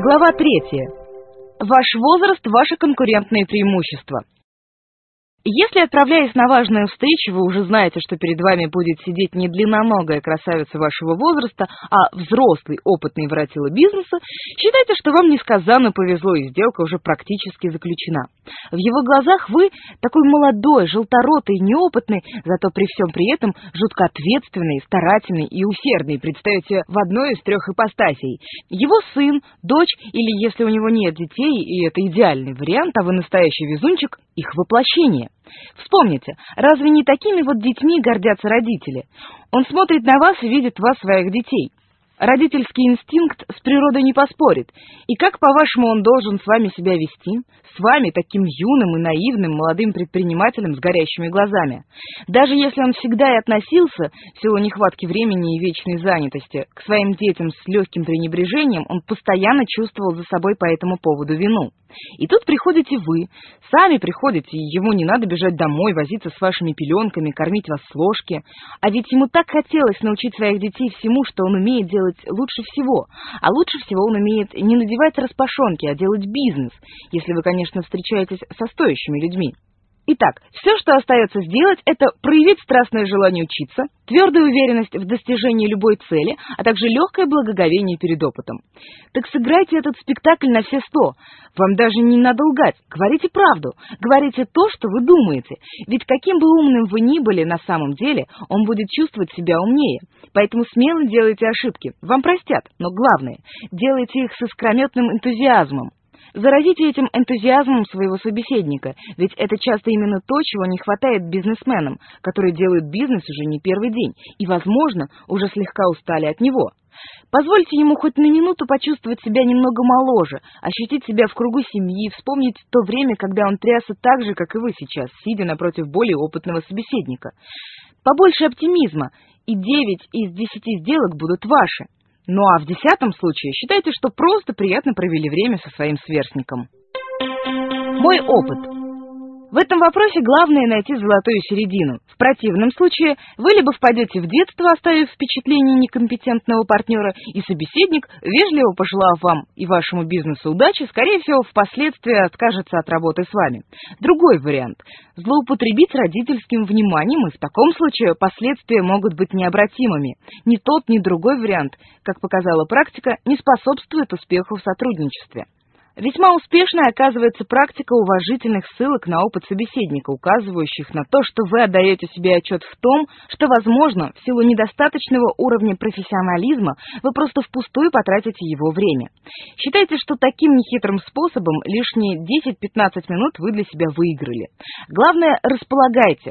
Глава 3. Ваш возраст – ваше конкурентное преимущество. Если, отправляясь на важную встречу, вы уже знаете, что перед вами будет сидеть не длинноногая красавица вашего возраста, а взрослый опытный воротила бизнеса, считайте, что вам несказанно повезло, и сделка уже практически заключена. В его глазах вы такой молодой, желторотый, неопытный, зато при всем при этом жутко ответственный, старательный и усердный, представите, в одной из трех ипостасей. Его сын, дочь или, если у него нет детей, и это идеальный вариант, а вы настоящий везунчик, их воплощение. Вспомните, разве не такими вот детьми гордятся родители? Он смотрит на вас и видит в вас своих детей. Родительский инстинкт с природой не поспорит. И как, по-вашему, он должен с вами себя вести? С вами, таким юным и наивным молодым предпринимателем с горящими глазами. Даже если он всегда и относился, в силу нехватки времени и вечной занятости, к своим детям с легким пренебрежением, он постоянно чувствовал за собой по этому поводу вину. И тут приходите вы, сами приходите, и ему не надо бежать домой, возиться с вашими пеленками, кормить вас с ложки. А ведь ему так хотелось научить своих детей всему, что он умеет делать лучше всего. А лучше всего он умеет не надевать распашонки, а делать бизнес, если вы, конечно, встречаетесь со стоящими людьми. Итак, все, что остается сделать, это проявить страстное желание учиться, твердую уверенность в достижении любой цели, а также легкое благоговение перед опытом. Так сыграйте этот спектакль на все 100. Вам даже не надо лгать. Говорите правду. Говорите то, что вы думаете. Ведь каким бы умным вы ни были на самом деле, он будет чувствовать себя умнее. Поэтому смело делайте ошибки. Вам простят, но главное, делайте их с искрометным энтузиазмом. Заразите этим энтузиазмом своего собеседника, ведь это часто именно то, чего не хватает бизнесменам, которые делают бизнес уже не первый день и, возможно, уже слегка устали от него. Позвольте ему хоть на минуту почувствовать себя немного моложе, ощутить себя в кругу семьи, вспомнить то время, когда он трясся так же, как и вы сейчас, сидя напротив более опытного собеседника. Побольше оптимизма, и 9 из 10 сделок будут ваши. Ну а в 10-м случае считайте, что просто приятно провели время со своим сверстником. Мой опыт. В этом вопросе главное найти золотую середину. В противном случае вы либо впадете в детство, оставив впечатление некомпетентного партнера, и собеседник, вежливо пожелав вам и вашему бизнесу удачи, скорее всего, впоследствии откажется от работы с вами. Другой вариант – злоупотребить родительским вниманием, и в таком случае последствия могут быть необратимыми. Ни тот, ни другой вариант, как показала практика, не способствует успеху в сотрудничестве. Весьма успешной оказывается практика уважительных ссылок на опыт собеседника, указывающих на то, что вы отдаете себе отчет в том, что, возможно, в силу недостаточного уровня профессионализма вы просто впустую потратите его время. Считайте, что таким нехитрым способом лишние 10-15 минут вы для себя выиграли. Главное, располагайте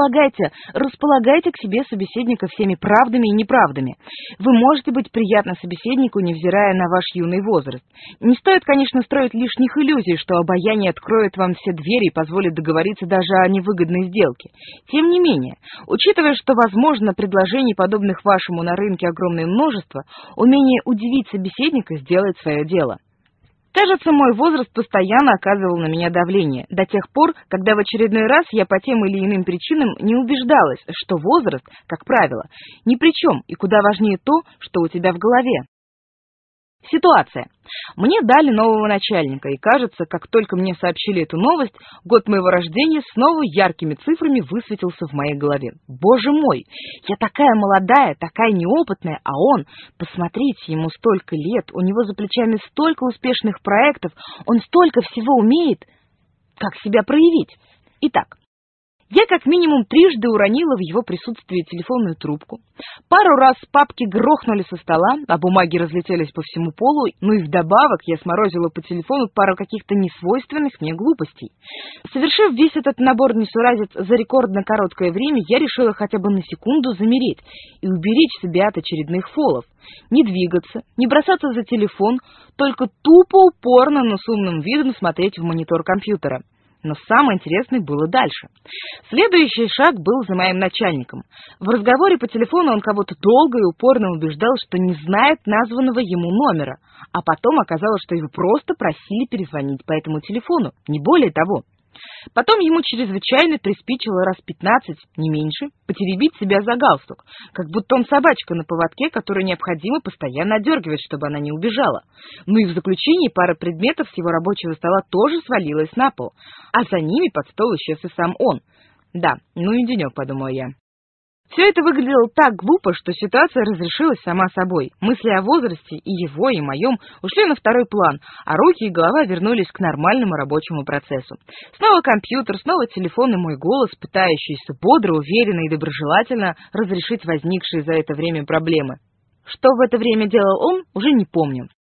к себе собеседника всеми правдами и неправдами. Вы можете быть приятны собеседнику, невзирая на ваш юный возраст. Не стоит, конечно, строить лишних иллюзий, что обаяние откроет вам все двери и позволит договориться даже о невыгодной сделке. Тем не менее, учитывая, что, возможно, предложений, подобных вашему на рынке, огромное множество, умение удивить собеседника сделает свое дело. Кажется, мой возраст постоянно оказывал на меня давление, до тех пор, когда в очередной раз я по тем или иным причинам не убеждалась, что возраст, как правило, ни при чем, и куда важнее то, что у тебя в голове. Ситуация. Мне дали нового начальника, и кажется, как только мне сообщили эту новость, год моего рождения снова яркими цифрами высветился в моей голове. Боже мой, я такая молодая, такая неопытная, а он, посмотрите, ему столько лет, у него за плечами столько успешных проектов, он столько всего умеет. Как себя проявить? Итак, я как минимум трижды уронила в его присутствии телефонную трубку. Пару раз папки грохнули со стола, а бумаги разлетелись по всему полу, ну и вдобавок я сморозила по телефону пару каких-то несвойственных мне глупостей. Совершив весь этот набор несуразиц за рекордно короткое время, я решила хотя бы на секунду замереть и уберечь себя от очередных фолов. Не двигаться, не бросаться за телефон, только тупо упорно, но с умным видом смотреть в монитор компьютера. Но самое интересное было дальше. Следующий шаг был за моим начальником. В разговоре по телефону он кого-то долго и упорно убеждал, что не знает названного ему номера, а потом оказалось, что его просто просили перезвонить по этому телефону, не более того. Потом ему чрезвычайно приспичило раз 15, не меньше, потеребить себя за галстук, как будто он собачка на поводке, которую необходимо постоянно одергивать, чтобы она не убежала. Ну и в заключении пара предметов с его рабочего стола тоже свалилась на пол, а за ними под стол исчез и сам он. Да, ну и денек, подумала я. Все это выглядело так глупо, что ситуация разрешилась сама собой. Мысли о возрасте, и его, и моем, ушли на второй план, а руки и голова вернулись к нормальному рабочему процессу. Снова компьютер, снова телефон и мой голос, пытающийся бодро, уверенно и доброжелательно разрешить возникшие за это время проблемы. Что в это время делал он, уже не помню.